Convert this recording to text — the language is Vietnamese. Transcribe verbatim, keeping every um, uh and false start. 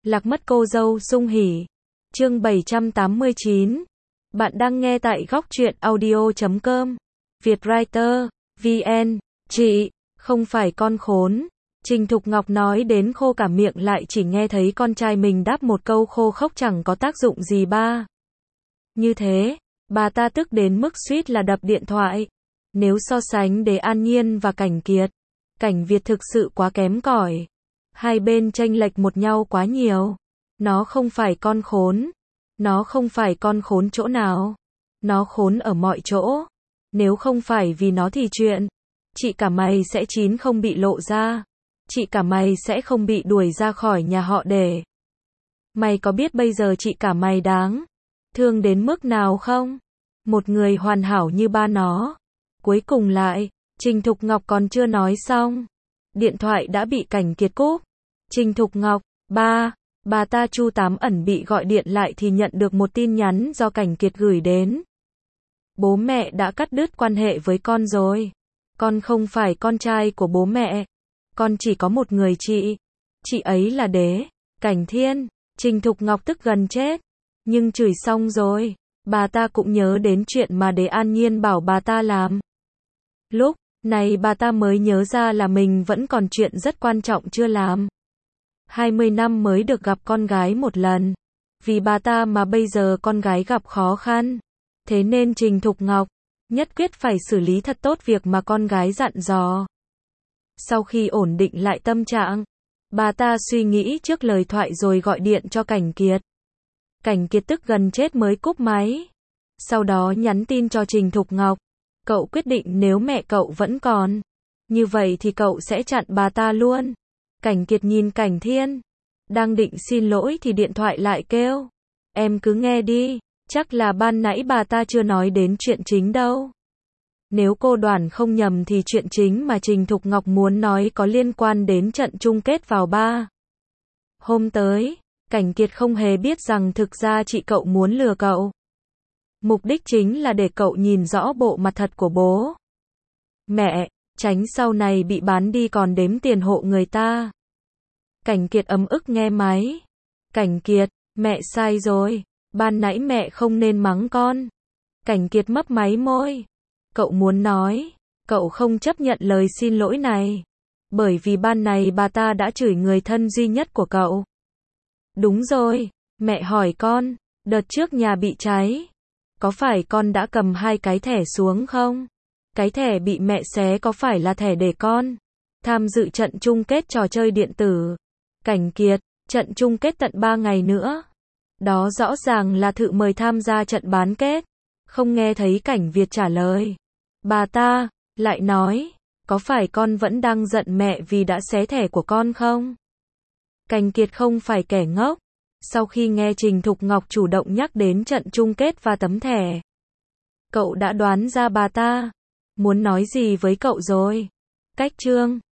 Lạc mất cô dâu sung hỉ. Chương bảy trăm tám mươi chín. Bạn đang nghe tại góc truyện audio chấm com. Vietwriter, vê en. Chị, không phải con khốn. Trình Thục Ngọc nói đến khô cả miệng lại chỉ nghe thấy con trai mình đáp một câu khô khốc chẳng có tác dụng gì ba. Như thế, bà ta tức đến mức suýt là đập điện thoại. Nếu so sánh Đế An Nhiên và Cảnh Kiệt, Cảnh Việt thực sự quá kém cỏi. Hai bên chênh lệch một nhau quá nhiều. Nó không phải con khốn. Nó không phải con khốn chỗ nào. Nó khốn ở mọi chỗ. Nếu không phải vì nó thì chuyện chị cả mày sẽ chín không bị lộ ra. Chị cả mày sẽ không bị đuổi ra khỏi nhà họ Để. Mày có biết bây giờ chị cả mày đáng thương đến mức nào không? Một người hoàn hảo như ba nó. Cuối cùng lại, Trình Thục Ngọc còn chưa nói xong. Điện thoại đã bị Cảnh Kiệt cúp. Trình Thục Ngọc, ba, bà ta Chu Tám ẩn bị gọi điện lại thì nhận được một tin nhắn do Cảnh Kiệt gửi đến. Bố mẹ đã cắt đứt quan hệ với con rồi. Con không phải con trai của bố mẹ. Con chỉ có một người chị. Chị ấy là Đế Cảnh Thiên. Trình Thục Ngọc tức gần chết. Nhưng chửi xong rồi, bà ta cũng nhớ đến chuyện mà Đế An Nhiên bảo bà ta làm. Lúc này bà ta mới nhớ ra là mình vẫn còn chuyện rất quan trọng chưa làm. hai mươi năm mới được gặp con gái một lần. Vì bà ta mà bây giờ con gái gặp khó khăn. Thế nên Trình Thục Ngọc nhất quyết phải xử lý thật tốt việc mà con gái dặn dò. Sau khi ổn định lại tâm trạng, bà ta suy nghĩ trước lời thoại rồi gọi điện cho Cảnh Kiệt. Cảnh Kiệt tức gần chết mới cúp máy. Sau đó nhắn tin cho Trình Thục Ngọc. Cậu quyết định nếu mẹ cậu vẫn còn như vậy thì cậu sẽ chặn bà ta luôn. Cảnh Kiệt nhìn Cảnh Thiên. Đang định xin lỗi thì điện thoại lại kêu. Em cứ nghe đi. Chắc là ban nãy bà ta chưa nói đến chuyện chính đâu. Nếu cô đoán không nhầm thì chuyện chính mà Trình Thục Ngọc muốn nói có liên quan đến trận chung kết vào ba hôm tới. Cảnh Kiệt không hề biết rằng thực ra chị cậu muốn lừa cậu. Mục đích chính là để cậu nhìn rõ bộ mặt thật của bố mẹ, tránh sau này bị bán đi còn đếm tiền hộ người ta. Cảnh Kiệt ấm ức nghe máy. Cảnh Kiệt, mẹ sai rồi. Ban nãy mẹ không nên mắng con. Cảnh Kiệt mấp máy môi. Cậu muốn nói, cậu không chấp nhận lời xin lỗi này. Bởi vì ban này bà ta đã chửi người thân duy nhất của cậu. Đúng rồi, mẹ hỏi con, đợt trước nhà bị cháy. Có phải con đã cầm hai cái thẻ xuống không? Cái thẻ bị mẹ xé có phải là thẻ để con tham dự trận chung kết trò chơi điện tử? Cảnh Kiệt, trận chung kết tận ba ngày nữa. Đó rõ ràng là thử mời tham gia trận bán kết. Không nghe thấy Cảnh Việt trả lời. Bà ta lại nói, có phải con vẫn đang giận mẹ vì đã xé thẻ của con không? Cảnh Kiệt không phải kẻ ngốc. Sau khi nghe Trình Thục Ngọc chủ động nhắc đến trận chung kết và tấm thẻ, cậu đã đoán ra bà ta muốn nói gì với cậu rồi. Cách chương